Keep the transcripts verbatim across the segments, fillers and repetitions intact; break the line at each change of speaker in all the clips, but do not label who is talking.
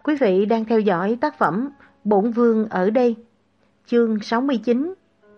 Quý vị đang theo dõi tác phẩm Bổn Vương ở đây, chương sáu mươi chín.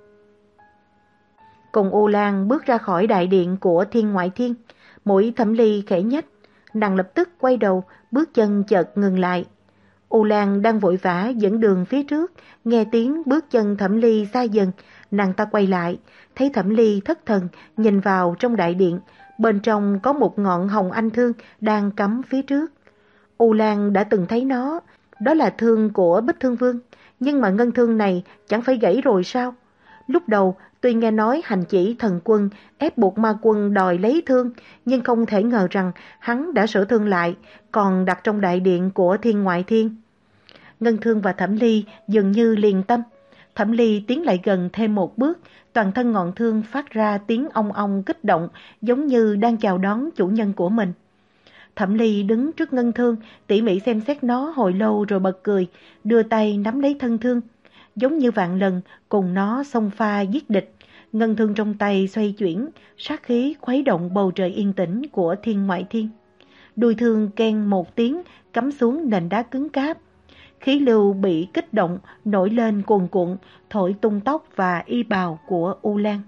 Cùng Ô Lan bước ra khỏi đại điện của Thiên Ngoại Thiên, mũi Thẩm Ly khẽ nhếch, nàng lập tức quay đầu, bước chân chợt ngừng lại. Ô Lan đang vội vã dẫn đường phía trước, nghe tiếng bước chân Thẩm Ly xa dần, nàng ta quay lại, thấy Thẩm Ly thất thần nhìn vào trong đại điện, bên trong có một ngọn hồng anh thương đang cắm phía trước. Ô Lan đã từng thấy nó, đó là thương của Bích Thương Vương, nhưng mà ngân thương này chẳng phải gãy rồi sao? Lúc đầu tuy nghe nói hành chỉ thần quân ép buộc ma quân đòi lấy thương, nhưng không thể ngờ rằng hắn đã sửa thương lại, còn đặt trong đại điện của Thiên Ngoại Thiên. Ngân thương và Thẩm Ly dường như liền tâm. Thẩm Ly tiến lại gần thêm một bước, toàn thân ngọn thương phát ra tiếng ong ong kích động, giống như đang chào đón chủ nhân của mình. Thẩm Ly đứng trước ngân thương, tỉ mỉ xem xét nó hồi lâu rồi bật cười, đưa tay nắm lấy thân thương. Giống như vạn lần cùng nó xông pha giết địch, ngân thương trong tay xoay chuyển, sát khí khuấy động bầu trời yên tĩnh của Thiên Ngoại Thiên. Đuôi thương keng một tiếng, cắm xuống nền đá cứng cáp. Khí lưu bị kích động, nổi lên cuồn cuộn, thổi tung tóc và y bào của U Lan.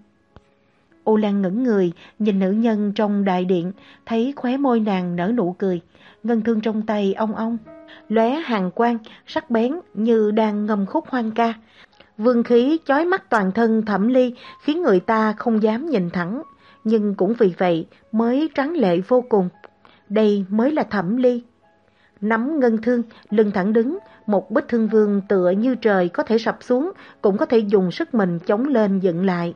U Lan ngẩng người, nhìn nữ nhân trong đại điện, thấy khóe môi nàng nở nụ cười, ngân thương trong tay ong ong, lóe hàn quang, sắc bén như đang ngâm khúc hoang ca. Vương khí chói mắt toàn thân Thẩm Ly khiến người ta không dám nhìn thẳng, nhưng cũng vì vậy mới tráng lệ vô cùng. Đây mới là Thẩm Ly. Nắm ngân thương, lưng thẳng đứng, một Bích Thương Vương tựa như trời có thể sập xuống, cũng có thể dùng sức mình chống lên dựng lại.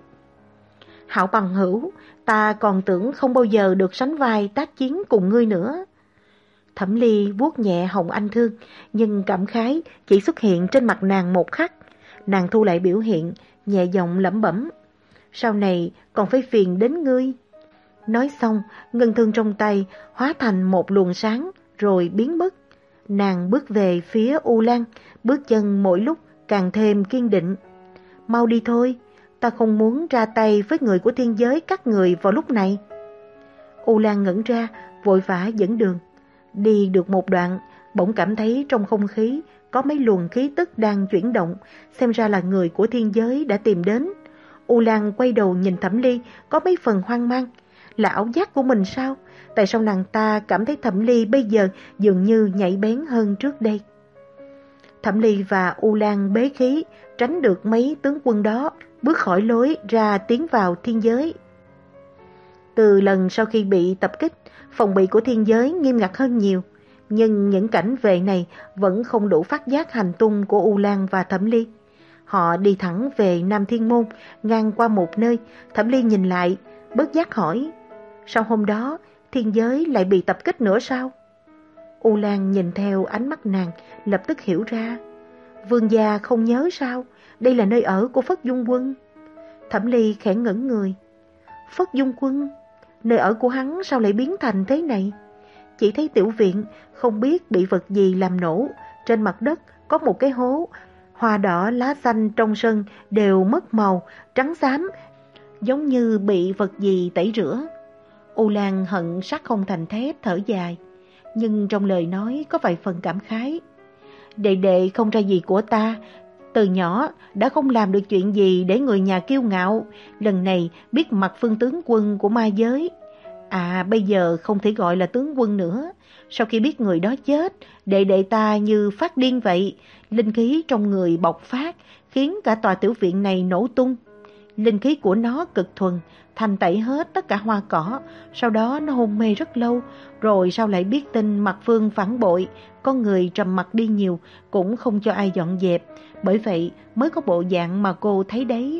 Hảo bằng hữu, ta còn tưởng không bao giờ được sánh vai tác chiến cùng ngươi nữa. Thẩm Ly vuốt nhẹ hồng anh thương, nhưng cảm khái chỉ xuất hiện trên mặt nàng một khắc. Nàng thu lại biểu hiện, nhẹ giọng lẩm bẩm. Sau này còn phải phiền đến ngươi. Nói xong, ngân thương trong tay hóa thành một luồng sáng, rồi biến mất. Nàng bước về phía U Lan, bước chân mỗi lúc càng thêm kiên định. Mau đi thôi, ta không muốn ra tay với người của thiên giới các người vào lúc này. U Lan ngẩn ra, vội vã dẫn đường. Đi được một đoạn, bỗng cảm thấy trong không khí có mấy luồng khí tức đang chuyển động, xem ra là người của thiên giới đã tìm đến. U Lan quay đầu nhìn Thẩm Ly, có mấy phần hoang mang. Là ảo giác của mình sao? Tại sao nàng ta cảm thấy Thẩm Ly bây giờ dường như nhạy bén hơn trước đây? Thẩm Ly và U Lan bế khí, tránh được mấy tướng quân đó, bước khỏi lối ra tiến vào thiên giới. Từ lần sau khi bị tập kích, phòng bị của thiên giới nghiêm ngặt hơn nhiều, nhưng những cảnh vệ này vẫn không đủ phát giác hành tung của U Lan và Thẩm Ly. Họ đi thẳng về Nam Thiên Môn, ngang qua một nơi. Thẩm Ly nhìn lại, bất giác hỏi, sao hôm đó thiên giới lại bị tập kích nữa sao? U Lan nhìn theo ánh mắt nàng, lập tức hiểu ra. Vương gia không nhớ sao? Đây là nơi ở của Phất Dung Quân. Thẩm Ly khẽ ngẩn người. Phất Dung Quân? Nơi ở của hắn sao lại biến thành thế này? Chỉ thấy tiểu viện không biết bị vật gì làm nổ. Trên mặt đất có một cái hố, hoa đỏ lá xanh trong sân đều mất màu, trắng xám, giống như bị vật gì tẩy rửa. U Lan hận sắt không thành thép thở dài, nhưng trong lời nói có vài phần cảm khái. Đệ đệ không ra gì của ta, từ nhỏ đã không làm được chuyện gì để người nhà kiêu ngạo, lần này biết mặt Phương tướng quân của ma giới. À, bây giờ không thể gọi là tướng quân nữa. Sau khi biết người đó chết, đệ đệ ta như phát điên vậy, linh khí trong người bộc phát, khiến cả tòa tiểu viện này nổ tung. Linh khí của nó cực thuần, thanh tẩy hết tất cả hoa cỏ, sau đó nó hôn mê rất lâu, rồi sau lại biết tin Mạc Phương phản bội, con người trầm mặc đi nhiều, cũng không cho ai dọn dẹp, bởi vậy mới có bộ dạng mà cô thấy đấy.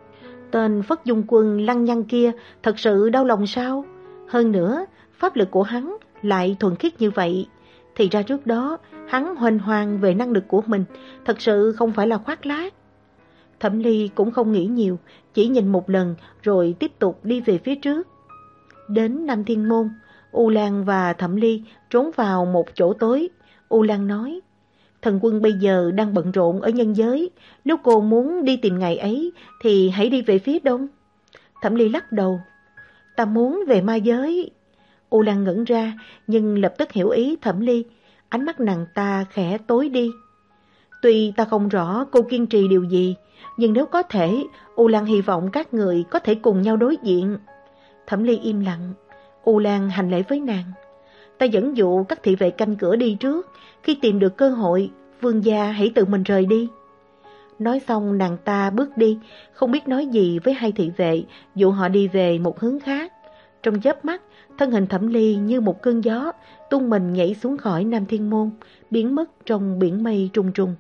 Tên Phất Dung Quân lăng nhăng kia thật sự đau lòng sao? Hơn nữa, pháp lực của hắn lại thuần khiết như vậy, thì ra trước đó hắn huênh hoang về năng lực của mình, thật sự không phải là khoác lác. Thẩm Ly cũng không nghĩ nhiều, chỉ nhìn một lần rồi tiếp tục đi về phía trước. Đến Nam Thiên Môn, U Lan và Thẩm Ly trốn vào một chỗ tối. U Lan nói, thần quân bây giờ đang bận rộn ở nhân giới, nếu cô muốn đi tìm ngày ấy thì hãy đi về phía đông. Thẩm Ly lắc đầu, ta muốn về ma giới. U Lan ngẩn ra, nhưng lập tức hiểu ý Thẩm Ly. Ánh mắt nàng ta khẽ tối đi. Tuy ta không rõ cô kiên trì điều gì, nhưng nếu có thể, U Lan hy vọng các người có thể cùng nhau đối diện. Thẩm Ly im lặng. U Lan hành lễ với nàng. Ta dẫn dụ các thị vệ canh cửa đi trước, khi tìm được cơ hội, vương gia hãy tự mình rời đi. Nói xong nàng ta bước đi, không biết nói gì với hai thị vệ, dụ họ đi về một hướng khác. Trong chớp mắt, thân hình Thẩm Ly như một cơn gió, tung mình nhảy xuống khỏi Nam Thiên Môn, biến mất trong biển mây trùng trùng.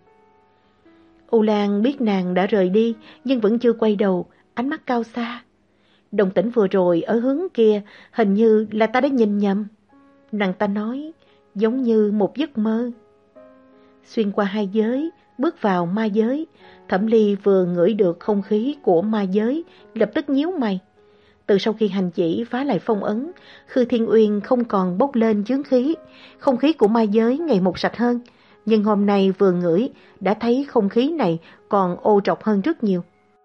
U Lan biết nàng đã rời đi, nhưng vẫn chưa quay đầu, ánh mắt cao xa. Động tĩnh vừa rồi ở hướng kia, hình như là ta đã nhìn nhầm. Nàng ta nói, giống như một giấc mơ. Xuyên qua hai giới, bước vào ma giới, Thẩm Ly vừa ngửi được không khí của ma giới, lập tức nhíu mày. Từ sau khi hành chỉ phá lại phong ấn, Khư Thiên Uyên không còn bốc lên chướng khí, không khí của ma giới ngày một sạch hơn. Nhưng hôm nay vừa ngửi, đã thấy không khí này còn ô trọc hơn rất nhiều.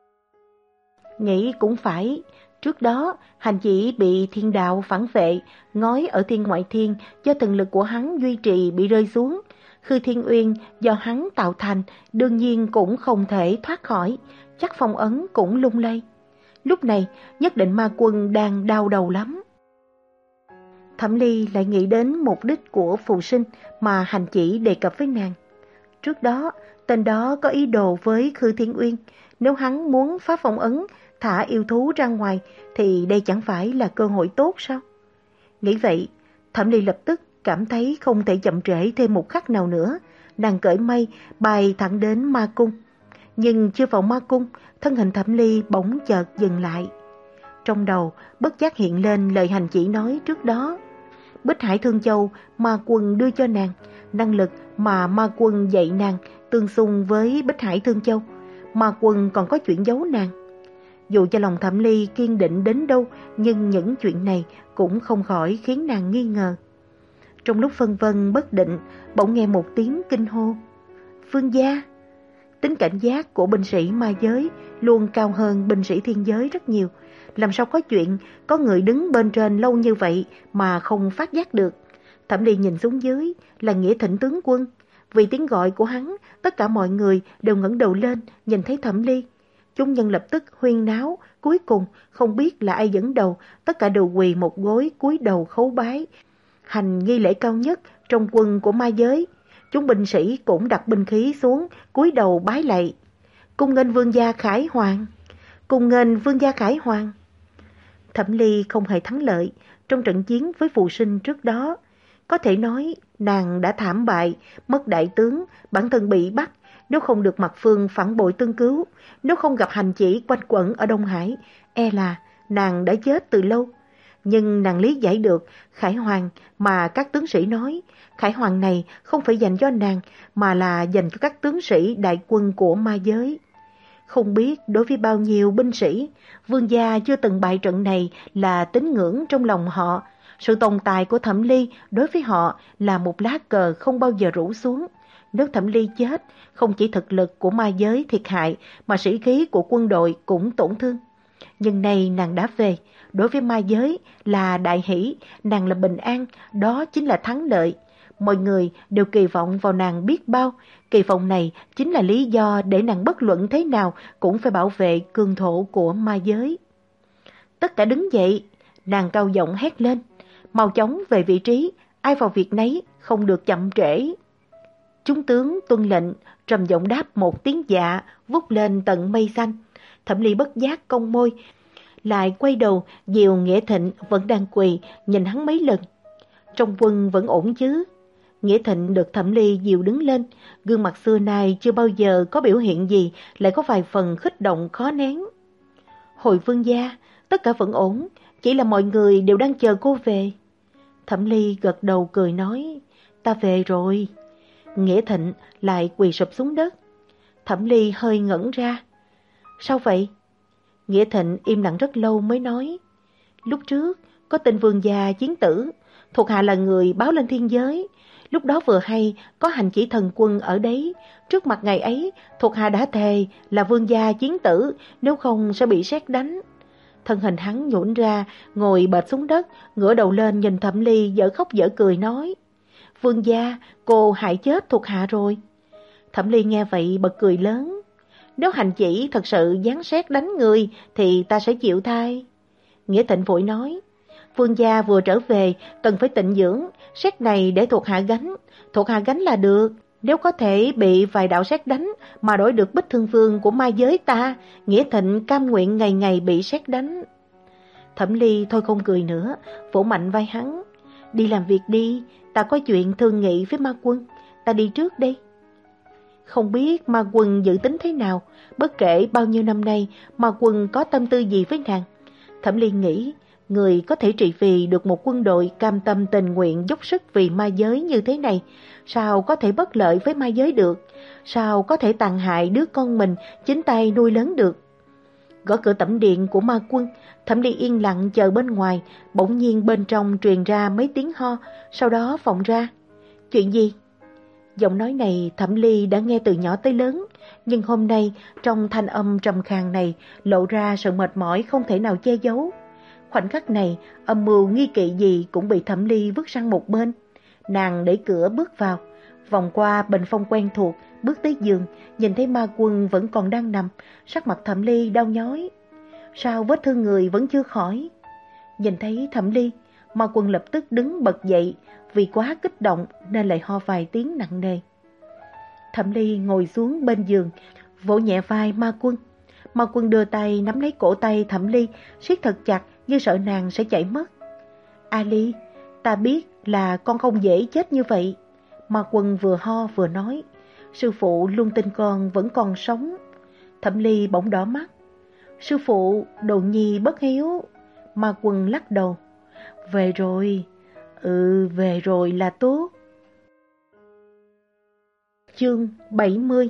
Nghĩ cũng phải, trước đó hành chỉ bị thiên đạo phản vệ, ngói ở thiên ngoại thiên do thần lực của hắn duy trì bị rơi xuống. Khư Thiên Uyên do hắn tạo thành, đương nhiên cũng không thể thoát khỏi, chắc phong ấn cũng lung lay. Lúc này nhất định ma quân đang đau đầu lắm. Thẩm Ly lại nghĩ đến mục đích của phù sinh mà hành chỉ đề cập với nàng. Trước đó, tên đó có ý đồ với Khư Thiên Uyên, nếu hắn muốn phá phong ấn, thả yêu thú ra ngoài, thì đây chẳng phải là cơ hội tốt sao? Nghĩ vậy, Thẩm Ly lập tức cảm thấy không thể chậm trễ thêm một khắc nào nữa. Nàng cởi mây, bay thẳng đến ma cung. Nhưng chưa vào ma cung, thân hình Thẩm Ly bỗng chợt dừng lại. Trong đầu bất giác hiện lên lời hành chỉ nói trước đó. Bích Hải Thương Châu ma quân đưa cho nàng, năng lực mà ma quân dạy nàng tương xung với Bích Hải Thương Châu. Ma quân còn có chuyện giấu nàng. Dù cho lòng Thẩm Ly kiên định đến đâu, nhưng những chuyện này cũng không khỏi khiến nàng nghi ngờ. Trong lúc phân vân bất định, bỗng nghe một tiếng kinh hô. Vương gia! Tính cảnh giác của binh sĩ ma giới luôn cao hơn binh sĩ thiên giới rất nhiều. Làm sao có chuyện có người đứng bên trên lâu như vậy mà không phát giác được. Thẩm Ly nhìn xuống dưới là Nghĩa Thịnh tướng quân. Vì tiếng gọi của hắn, tất cả mọi người đều ngẩng đầu lên nhìn thấy Thẩm Ly. Chúng nhân lập tức huyên náo, cuối cùng không biết là ai dẫn đầu, tất cả đều quỳ một gối cúi đầu khấu bái, hành nghi lễ cao nhất trong quân của ma giới. Chúng binh sĩ cũng đặt binh khí xuống, cúi đầu bái lạy. Cung nghênh vương gia Khải Hoàng, cung nghênh vương gia Khải Hoàng. Thẩm Ly không hề thắng lợi trong trận chiến với phù sinh trước đó. Có thể nói nàng đã thảm bại, mất đại tướng, bản thân bị bắt. Nếu không được Mạc Phương phản bội tương cứu, nếu không gặp hành chỉ quanh quẩn ở Đông Hải, e là nàng đã chết từ lâu. Nhưng nàng lý giải được Khải Hoàng mà các tướng sĩ nói. Khải Hoàng này không phải dành cho nàng, mà là dành cho các tướng sĩ đại quân của ma giới. Không biết đối với bao nhiêu binh sĩ, vương gia chưa từng bại trận này là tín ngưỡng trong lòng họ. Sự tồn tại của Thẩm Ly đối với họ là một lá cờ không bao giờ rũ xuống. Nếu Thẩm Ly chết, không chỉ thực lực của ma giới thiệt hại, mà sĩ khí của quân đội cũng tổn thương. Nhưng nay nàng đã về, đối với ma giới là đại hỷ, nàng là bình an, đó chính là thắng lợi. Mọi người đều kỳ vọng vào nàng biết bao, kỳ vọng này chính là lý do để nàng bất luận thế nào cũng phải bảo vệ cương thổ của ma giới. Tất cả đứng dậy, nàng cao giọng hét lên, mau chóng về vị trí, ai vào việc nấy, không được chậm trễ. Chúng tướng tuân lệnh, trầm giọng đáp một tiếng dạ, vút lên tận mây xanh. Thẩm Ly bất giác cong môi, lại quay đầu dìu Nghĩa Thịnh vẫn đang quỳ, nhìn hắn mấy lần. Trong quân vẫn ổn chứ? Nghĩa Thịnh được Thẩm Ly dìu đứng lên, gương mặt xưa nay chưa bao giờ có biểu hiện gì, lại có vài phần khích động khó nén. Hồi vương gia, tất cả vẫn ổn, chỉ là mọi người đều đang chờ cô về. Thẩm Ly gật đầu cười nói, ta về rồi. Nghĩa Thịnh lại quỳ sụp xuống đất. Thẩm Ly hơi ngẩn ra. Sao vậy? Nghĩa Thịnh im lặng rất lâu mới nói, lúc trước có tin vương gia chiến tử, thuộc hạ là người báo lên thiên giới. Lúc đó vừa hay có hành chỉ thần quân ở đấy, trước mặt ngày ấy thuộc hạ đã thề là vương gia chiến tử, nếu không sẽ bị sét đánh. Thân hình hắn nhũn ra, ngồi bệt xuống đất, ngửa đầu lên nhìn Thẩm Ly dở khóc dở cười nói, Vương gia, cô hại chết thuộc hạ rồi. Thẩm Ly nghe vậy bật cười lớn. Nếu hành chỉ thật sự giáng sét đánh người thì ta sẽ chịu thay. Nghĩa Thịnh vội nói, Vương gia vừa trở về, cần phải tịnh dưỡng, sét này để thuộc hạ gánh, thuộc hạ gánh là được. Nếu có thể bị vài đạo sét đánh mà đổi được Bích Thương Vương của ma giới ta, Nghĩa Thịnh cam nguyện ngày ngày bị sét đánh. Thẩm Ly thôi không cười nữa, vỗ mạnh vai hắn. Đi làm việc đi, ta có chuyện thương nghị với Ma Quân, ta đi trước đây. Không biết Ma Quân dự tính thế nào, bất kể bao nhiêu năm nay Ma Quân có tâm tư gì với nàng. Thẩm Ly nghĩ, người có thể trị vì được một quân đội cam tâm tình nguyện dốc sức vì ma giới như thế này, sao có thể bất lợi với ma giới được, sao có thể tàn hại đứa con mình chính tay nuôi lớn được. Gõ cửa tẩm điện của Ma Quân, Thẩm Ly yên lặng chờ bên ngoài, bỗng nhiên bên trong truyền ra mấy tiếng ho, sau đó vọng ra. Chuyện gì? Giọng nói này Thẩm Ly đã nghe từ nhỏ tới lớn, nhưng hôm nay trong thanh âm trầm khàn này lộ ra sự mệt mỏi không thể nào che giấu. Khoảnh khắc này, âm mưu nghi kỵ gì cũng bị Thẩm Ly vứt sang một bên. Nàng đẩy cửa bước vào, vòng qua bình phong quen thuộc, bước tới giường, nhìn thấy Ma Quân vẫn còn đang nằm, sắc mặt Thẩm Ly đau nhói. Sao vết thương người vẫn chưa khỏi? Nhìn thấy Thẩm Ly, Ma Quân lập tức đứng bật dậy, vì quá kích động nên lại ho vài tiếng nặng nề. Thẩm Ly ngồi xuống bên giường, vỗ nhẹ vai Ma Quân. Ma Quân đưa tay nắm lấy cổ tay Thẩm Ly, siết thật chặt như sợ nàng sẽ chạy mất. A Ly, ta biết là con không dễ chết như vậy. Ma Quân vừa ho vừa nói, sư phụ luôn tin con vẫn còn sống. Thẩm Ly bỗng đỏ mắt. Sư phụ, đồ nhi bất hiếu. Ma Quân lắc đầu. Về rồi, ừ về rồi là tốt. Chương bảy mươi.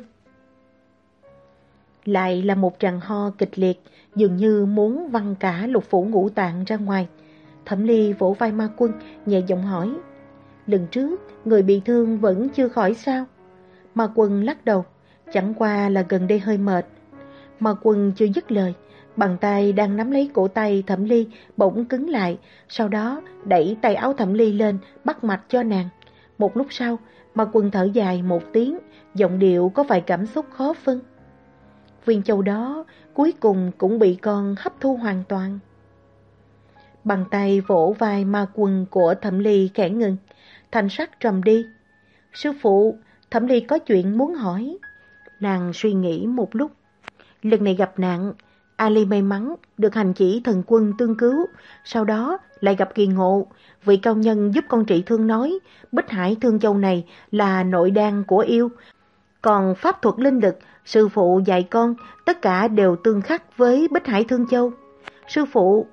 Lại là một tràng ho kịch liệt, dường như muốn văng cả lục phủ ngũ tạng ra ngoài. Thẩm Ly vỗ vai Ma Quân, nhẹ giọng hỏi, lần trước người bị thương vẫn chưa khỏi sao? Ma Quân lắc đầu, chẳng qua là gần đây hơi mệt. Ma Quân chưa dứt lời, bàn tay đang nắm lấy cổ tay Thẩm Ly bỗng cứng lại, sau đó đẩy tay áo Thẩm Ly lên, bắt mạch cho nàng. Một lúc sau, Ma Quân thở dài một tiếng, giọng điệu có vài cảm xúc khó phân. Viên châu đó cuối cùng cũng bị con hấp thu hoàn toàn. Bàn tay vỗ vai Ma Quân của Thẩm Ly khẽ ngừng, thanh sắc trầm đi. Sư phụ, Thẩm Ly có chuyện muốn hỏi. Nàng suy nghĩ một lúc. Lần này gặp nạn, A Ly may mắn được hành chỉ thần quân tương cứu, sau đó lại gặp kỳ ngộ. Vị cao nhân giúp con trị thương nói, Bích Hải Thương Châu này là nội đan của yêu. Còn pháp thuật linh lực, sư phụ dạy con, tất cả đều tương khắc với Bích Hải Thương Châu. Sư phụ,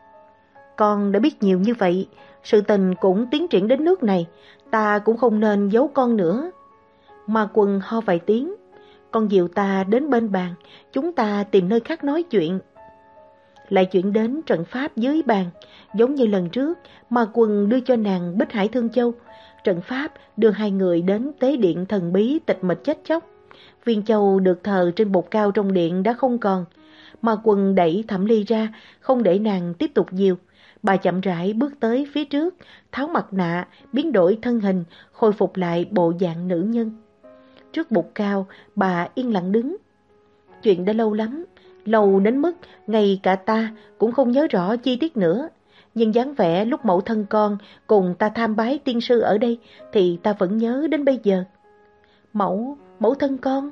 con đã biết nhiều như vậy, sự tình cũng tiến triển đến nước này, ta cũng không nên giấu con nữa. Ma Quân ho vài tiếng, con dìu ta đến bên bàn, chúng ta tìm nơi khác nói chuyện. Lại chuyển đến trận pháp dưới bàn, giống như lần trước, Ma Quân đưa cho nàng Bích Hải Thương Châu. Trận pháp đưa hai người đến tế điện thần bí tịch mịch chết chóc. Viên châu được thờ trên bục cao trong điện đã không còn. Ma Quân đẩy Thẩm Ly ra, không để nàng tiếp tục dìu. Bà chậm rãi bước tới phía trước, tháo mặt nạ, biến đổi thân hình, khôi phục lại bộ dạng nữ nhân. Trước bục cao, bà yên lặng đứng. Chuyện đã lâu lắm, lâu đến mức ngay cả ta cũng không nhớ rõ chi tiết nữa. Nhưng dáng vẻ lúc mẫu thân con cùng ta tham bái tiên sư ở đây thì ta vẫn nhớ đến bây giờ. Mẫu, mẫu thân con.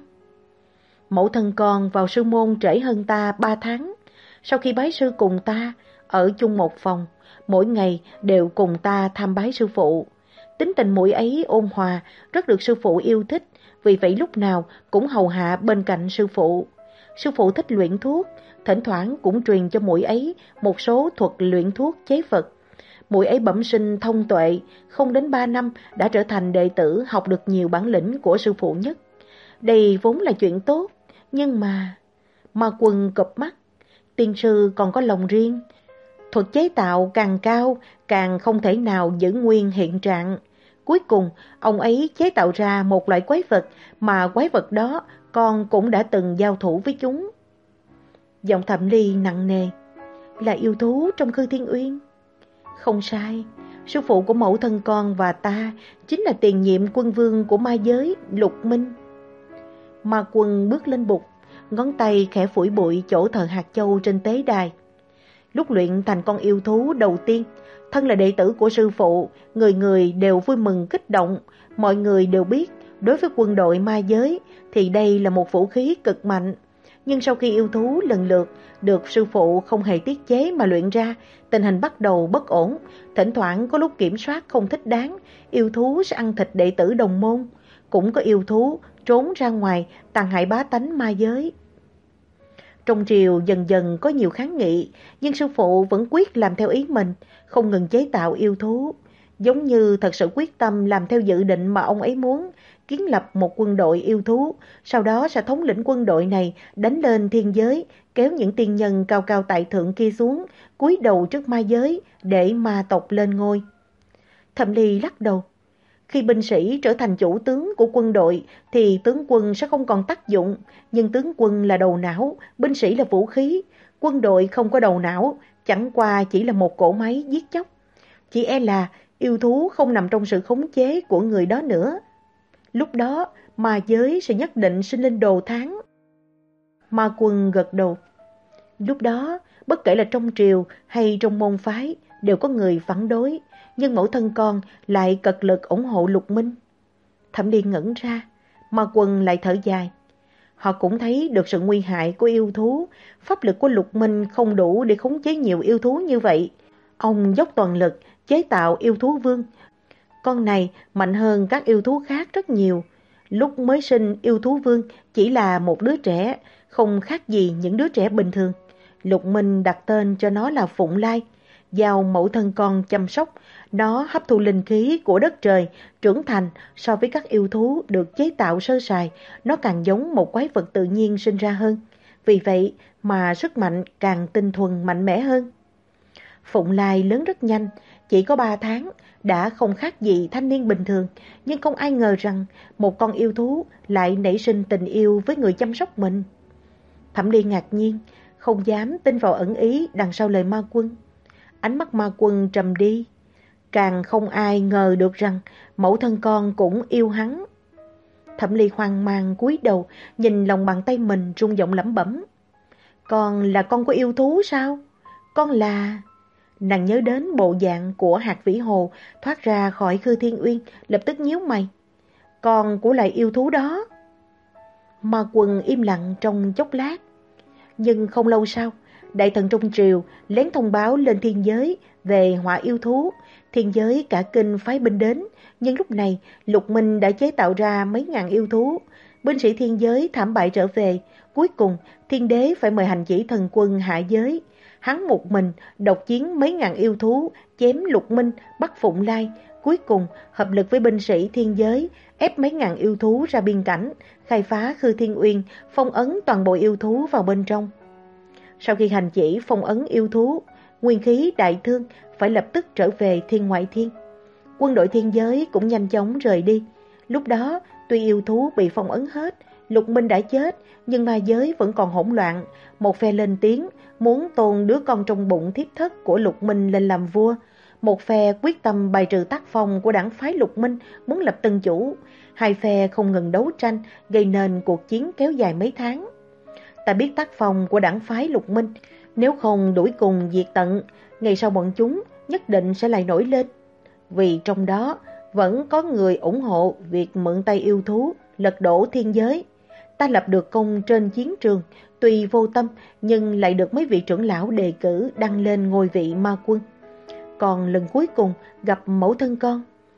Mẫu thân con vào sư môn trễ hơn ta ba tháng. Sau khi bái sư cùng ta, ở chung một phòng, mỗi ngày đều cùng ta tham bái sư phụ. Tính tình muội ấy ôn hòa, rất được sư phụ yêu thích, vì vậy lúc nào cũng hầu hạ bên cạnh sư phụ. Sư phụ thích luyện thuốc, thỉnh thoảng cũng truyền cho muội ấy một số thuật luyện thuốc chế vật. Muội ấy bẩm sinh thông tuệ, không đến ba năm đã trở thành đệ tử học được nhiều bản lĩnh của sư phụ nhất. Đây vốn là chuyện tốt, nhưng mà... Ma Quân cụp mắt, tiên sư còn có lòng riêng. Thuật chế tạo càng cao, càng không thể nào giữ nguyên hiện trạng. Cuối cùng, ông ấy chế tạo ra một loại quái vật mà quái vật đó con cũng đã từng giao thủ với chúng. Giọng Thẩm Ly nặng nề, là yêu thú trong Khư Thiên Uyên. Không sai, Sư phụ của mẫu thân con và ta chính là tiền nhiệm quân vương của ma giới, Lục Minh. Ma Quân bước lên bục, ngón tay khẽ phủi bụi chỗ thờ hạt châu trên tế đài. Lúc luyện thành con yêu thú đầu tiên, thân là đệ tử của sư phụ, người người đều vui mừng kích động. Mọi người đều biết, đối với quân đội ma giới thì đây là một vũ khí cực mạnh. Nhưng sau khi yêu thú lần lượt được sư phụ không hề tiết chế mà luyện ra, tình hình bắt đầu bất ổn. Thỉnh thoảng có lúc kiểm soát không thích đáng, yêu thú sẽ ăn thịt đệ tử đồng môn. Cũng có yêu thú trốn ra ngoài tàn hại bá tánh ma giới. Trong triều dần dần có nhiều kháng nghị, nhưng sư phụ vẫn quyết làm theo ý mình, không ngừng chế tạo yêu thú. Giống như thật sự quyết tâm làm theo dự định mà ông ấy muốn, kiến lập một quân đội yêu thú, sau đó sẽ thống lĩnh quân đội này đánh lên thiên giới, kéo những tiên nhân cao cao tại thượng kia xuống, cúi đầu trước ma giới để ma tộc lên ngôi. Thẩm Ly lắc đầu. Khi binh sĩ trở thành chủ tướng của quân đội thì tướng quân sẽ không còn tác dụng, nhưng tướng quân là đầu não, binh sĩ là vũ khí. Quân đội không có đầu não, chẳng qua chỉ là một cỗ máy giết chóc. Chỉ e là yêu thú không nằm trong sự khống chế của người đó nữa. Lúc đó, ma giới sẽ nhất định sinh linh đồ thán. Ma Quân gật đầu. Lúc đó, bất kể là trong triều hay trong môn phái, đều có người phản đối, nhưng mẫu thân con lại cật lực ủng hộ Lục Minh. Thẩm Ly ngẩn ra, Ma Quân lại thở dài. Họ cũng thấy được sự nguy hại của yêu thú, pháp lực của Lục Minh không đủ để khống chế nhiều yêu thú như vậy. Ông dốc toàn lực chế tạo yêu thú vương. Con này mạnh hơn các yêu thú khác rất nhiều. Lúc mới sinh yêu thú vương chỉ là một đứa trẻ, không khác gì những đứa trẻ bình thường. Lục Minh đặt tên cho nó là Phụng Lai, giao mẫu thân con chăm sóc. Nó hấp thu linh khí của đất trời, trưởng thành. So với các yêu thú được chế tạo sơ sài, nó càng giống một quái vật tự nhiên sinh ra hơn. Vì vậy mà sức mạnh càng tinh thuần mạnh mẽ hơn. Phụng Lai lớn rất nhanh, chỉ có ba tháng, đã không khác gì thanh niên bình thường. Nhưng không ai ngờ rằng một con yêu thú lại nảy sinh tình yêu với người chăm sóc mình. Thẩm Ly ngạc nhiên, không dám tin vào ẩn ý đằng sau lời Ma Quân. Ánh mắt Ma Quân trầm đi. Càng không ai ngờ được rằng mẫu thân con cũng yêu hắn. Thẩm Ly hoang mang cúi đầu, nhìn lòng bàn tay mình rung giọng lẩm bẩm. Con là con của yêu thú sao? Con là... Nàng nhớ đến bộ dạng của hạt vĩ hồ thoát ra khỏi Khư Thiên Uyên, lập tức nhíu mày. Con của loài yêu thú đó. Ma Quân im lặng trong chốc lát. Nhưng không lâu sau, đại thần trong triều lén thông báo lên thiên giới về họa yêu thú. Thiên giới cả kinh phái binh đến, nhưng lúc này Lục Minh đã chế tạo ra mấy ngàn yêu thú. Binh sĩ thiên giới thảm bại trở về, cuối cùng thiên đế phải mời hành chỉ thần quân hạ giới. Hắn một mình độc chiến mấy ngàn yêu thú, chém Lục Minh, bắt Phụng Lai, cuối cùng hợp lực với binh sĩ thiên giới, ép mấy ngàn yêu thú ra biên cảnh, khai phá Khư Thiên Uyên, phong ấn toàn bộ yêu thú vào bên trong. Sau khi hành chỉ phong ấn yêu thú, nguyên khí đại thương phải lập tức trở về thiên ngoại thiên. Quân đội thiên giới cũng nhanh chóng rời đi. Lúc đó, tuy yêu thú bị phong ấn hết, Lục Minh đã chết, nhưng ma giới vẫn còn hỗn loạn. Một phe lên tiếng muốn tôn đứa con trong bụng thiếp thất của Lục Minh lên làm vua. Một phe quyết tâm bài trừ tác phong của đảng phái Lục Minh, muốn lập tân chủ. Hai phe không ngừng đấu tranh, gây nên cuộc chiến kéo dài mấy tháng. Ta biết tác phong của đảng phái Lục Minh, nếu không đuổi cùng diệt tận, ngày sau bọn chúng nhất định sẽ lại nổi lên. Vì trong đó vẫn có người ủng hộ việc mượn tay yêu thú, lật đổ thiên giới. Ta lập được công trên chiến trường, tuy vô tâm nhưng lại được mấy vị trưởng lão đề cử đăng lên ngôi vị ma quân. Còn lần cuối cùng gặp mẫu thân con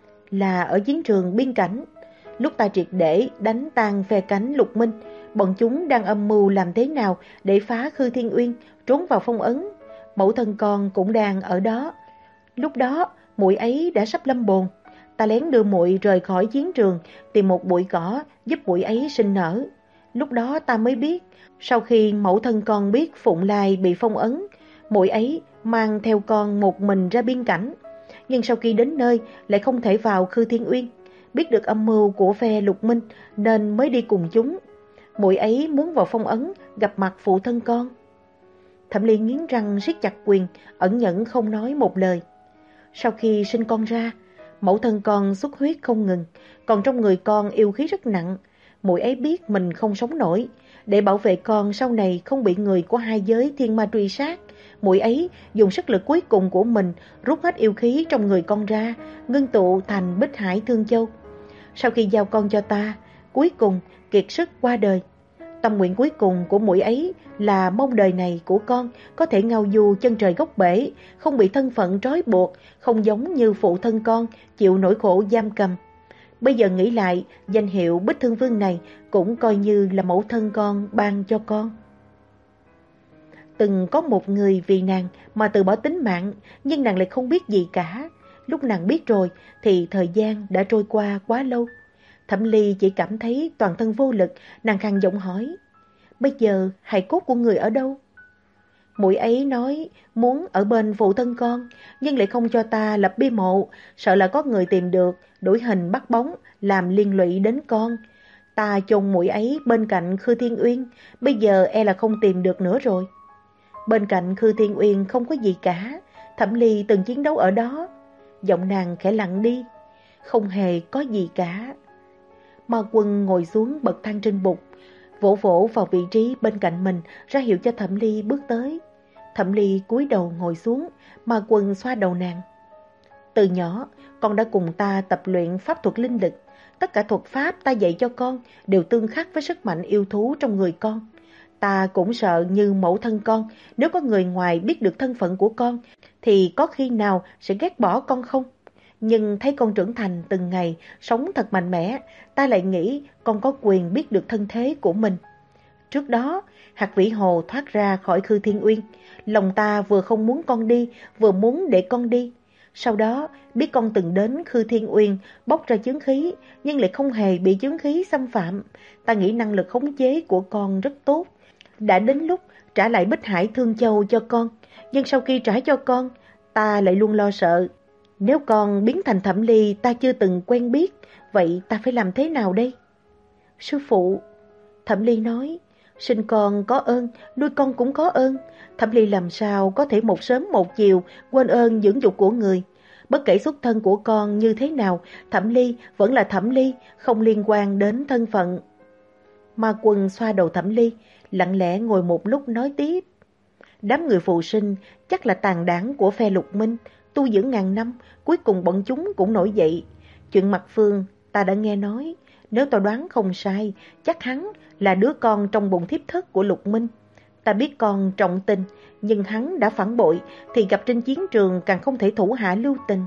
là ở chiến trường biên cảnh. Lúc ta triệt để đánh tan phe cánh Lục Minh, bọn chúng đang âm mưu làm thế nào để phá Khư Thiên Uyên, trốn vào phong ấn. Mẫu thân con cũng đang ở đó. Lúc đó muội ấy đã sắp lâm bồn. Ta lén đưa muội rời khỏi chiến trường, tìm một bụi cỏ giúp muội ấy sinh nở. Lúc đó ta mới biết, sau khi mẫu thân con biết Phụng Lai bị phong ấn, muội ấy mang theo con một mình ra biên cảnh. Nhưng sau khi đến nơi lại không thể vào Khư Thiên Uyên. Biết được âm mưu của phe Lục Minh nên mới đi cùng chúng. Muội ấy muốn vào phong ấn gặp mặt phụ thân con. Thẩm Ly nghiến răng siết chặt quyền, ẩn nhẫn không nói một lời. Sau khi sinh con ra, mẫu thân con xuất huyết không ngừng, còn trong người con yêu khí rất nặng. Muội ấy biết mình không sống nổi, để bảo vệ con sau này không bị người của hai giới thiên ma truy sát. Muội ấy dùng sức lực cuối cùng của mình rút hết yêu khí trong người con ra, ngưng tụ thành Bích Hải Thương Châu. Sau khi giao con cho ta, cuối cùng kiệt sức qua đời. Tâm nguyện cuối cùng của muội ấy là mong đời này của con có thể ngao du chân trời góc bể, không bị thân phận trói buộc, không giống như phụ thân con chịu nỗi khổ giam cầm. Bây giờ nghĩ lại, danh hiệu Bích Thương Vương này cũng coi như là mẫu thân con ban cho con. Từng có một người vì nàng mà từ bỏ tính mạng, nhưng nàng lại không biết gì cả. Lúc nàng biết rồi thì thời gian đã trôi qua quá lâu. Thẩm Ly chỉ cảm thấy toàn thân vô lực, nàng khàn giọng hỏi, bây giờ hài cốt của người ở đâu? Muội ấy nói muốn ở bên phụ thân con, nhưng lại không cho ta lập bia mộ, sợ là có người tìm được, đuổi hình bắt bóng, làm liên lụy đến con. Ta chôn muội ấy bên cạnh Khư Thiên Uyên, bây giờ e là không tìm được nữa rồi. Bên cạnh Khư Thiên Uyên không có gì cả, Thẩm Ly từng chiến đấu ở đó. Giọng nàng khẽ lặng đi, không hề có gì cả. Ma Quân ngồi xuống bậc thang trên bục, vỗ vỗ vào vị trí bên cạnh mình, ra hiệu cho Thẩm Ly bước tới. Thẩm Ly cúi đầu ngồi xuống, Ma Quân xoa đầu nàng. Từ nhỏ, con đã cùng ta tập luyện pháp thuật linh lực. Tất cả thuật pháp ta dạy cho con đều tương khắc với sức mạnh yêu thú trong người con. Ta cũng sợ như mẫu thân con, nếu có người ngoài biết được thân phận của con, thì có khi nào sẽ ghét bỏ con không? Nhưng thấy con trưởng thành từng ngày, sống thật mạnh mẽ, ta lại nghĩ con có quyền biết được thân thế của mình. Trước đó, hạt vĩ hồ thoát ra khỏi Khư Thiên Uyên, lòng ta vừa không muốn con đi, vừa muốn để con đi. Sau đó, biết con từng đến Khư Thiên Uyên, bốc ra chướng khí, nhưng lại không hề bị chướng khí xâm phạm. Ta nghĩ năng lực khống chế của con rất tốt. Đã đến lúc trả lại Bích Hải Thương Châu cho con, nhưng sau khi trả cho con, ta lại luôn lo sợ. Nếu con biến thành Thẩm Ly ta chưa từng quen biết, vậy ta phải làm thế nào đây? Sư phụ, Thẩm Ly nói, sinh con có ơn, nuôi con cũng có ơn. Thẩm Ly làm sao có thể một sớm một chiều quên ơn dưỡng dục của người. Bất kể xuất thân của con như thế nào, Thẩm Ly vẫn là Thẩm Ly, không liên quan đến thân phận. Ma Quân xoa đầu Thẩm Ly, lặng lẽ ngồi một lúc nói tiếp. Đám người phụ sinh chắc là tàn đảng của phe Lục Minh, tu dưỡng ngàn năm, cuối cùng bọn chúng cũng nổi dậy. Chuyện Mặt Phương ta đã nghe nói, nếu tao đoán không sai, chắc hắn là đứa con trong bụng thiếp thất của Lục Minh. Ta biết con trọng tình, nhưng hắn đã phản bội, thì gặp trên chiến trường càng không thể thủ hạ lưu tình.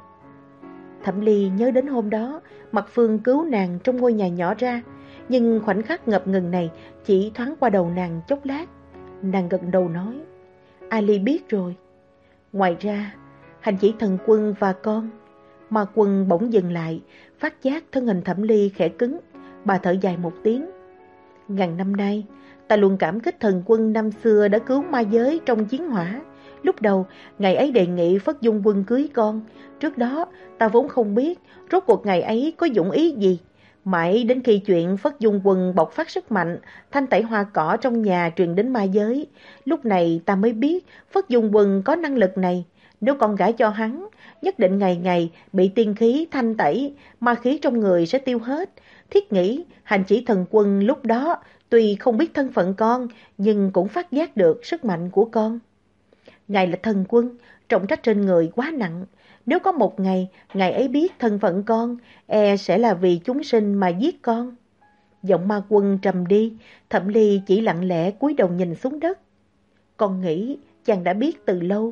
Thẩm Ly nhớ đến hôm đó, Mặt Phương cứu nàng trong ngôi nhà nhỏ ra, nhưng khoảnh khắc ngập ngừng này chỉ thoáng qua đầu nàng chốc lát. Nàng gật đầu nói, Ali biết rồi. Ngoài ra, Hành Chỉ Thần Quân và con. Ma Quân bỗng dừng lại, phát giác thân hình Thẩm Ly khẽ cứng. Bà thở dài một tiếng. Ngàn năm nay, ta luôn cảm kích Thần Quân năm xưa đã cứu ma giới trong chiến hỏa. Lúc đầu, ngày ấy đề nghị Phất Dung Quân cưới con. Trước đó, ta vốn không biết rốt cuộc ngày ấy có dụng ý gì. Mãi đến khi chuyện Phất Dung Quân bộc phát sức mạnh, thanh tẩy hoa cỏ trong nhà truyền đến ma giới. Lúc này ta mới biết Phất Dung Quân có năng lực này. Nếu con gả cho hắn, nhất định ngày ngày bị tiên khí thanh tẩy, ma khí trong người sẽ tiêu hết. Thiết nghĩ Hành Chỉ Thần Quân lúc đó tuy không biết thân phận con, nhưng cũng phát giác được sức mạnh của con. Ngài là thần quân, trọng trách trên người quá nặng. Nếu có một ngày, ngài ấy biết thân phận con, e sẽ là vì chúng sinh mà giết con. Giọng Ma Quân trầm đi, Thẩm Ly chỉ lặng lẽ cúi đầu nhìn xuống đất. Con nghĩ chàng đã biết từ lâu.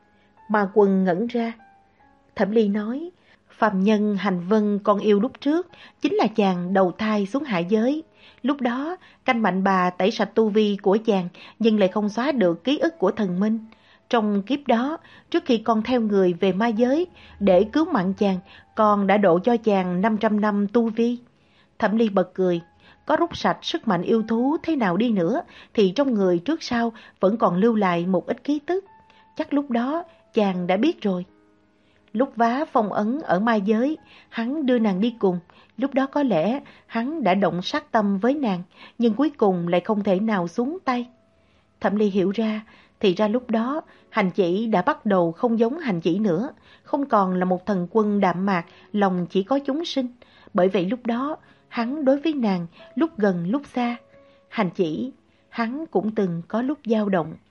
Ma Quân ngẩn ra. Thẩm Ly nói, phàm nhân Hành Vân con yêu lúc trước chính là chàng đầu thai xuống hạ giới. Lúc đó, canh mạnh bà tẩy sạch tu vi của chàng, nhưng lại không xóa được ký ức của thần minh. Trong kiếp đó, trước khi con theo người về ma giới, để cứu mạng chàng, con đã độ cho chàng năm trăm năm tu vi. Thẩm Ly bật cười, có rút sạch sức mạnh yêu thú thế nào đi nữa, thì trong người trước sau vẫn còn lưu lại một ít ký tức. Chắc lúc đó, chàng đã biết rồi. Lúc vá phong ấn ở ma giới, hắn đưa nàng đi cùng. Lúc đó có lẽ hắn đã động sát tâm với nàng, nhưng cuối cùng lại không thể nào xuống tay. Thẩm Ly hiểu ra, Thì ra lúc đó, Hành Chỉ đã bắt đầu không giống Hành Chỉ nữa, không còn là một thần quân đạm mạc, lòng chỉ có chúng sinh. Bởi vậy lúc đó, hắn đối với nàng lúc gần lúc xa. Hành Chỉ, hắn cũng từng có lúc dao động.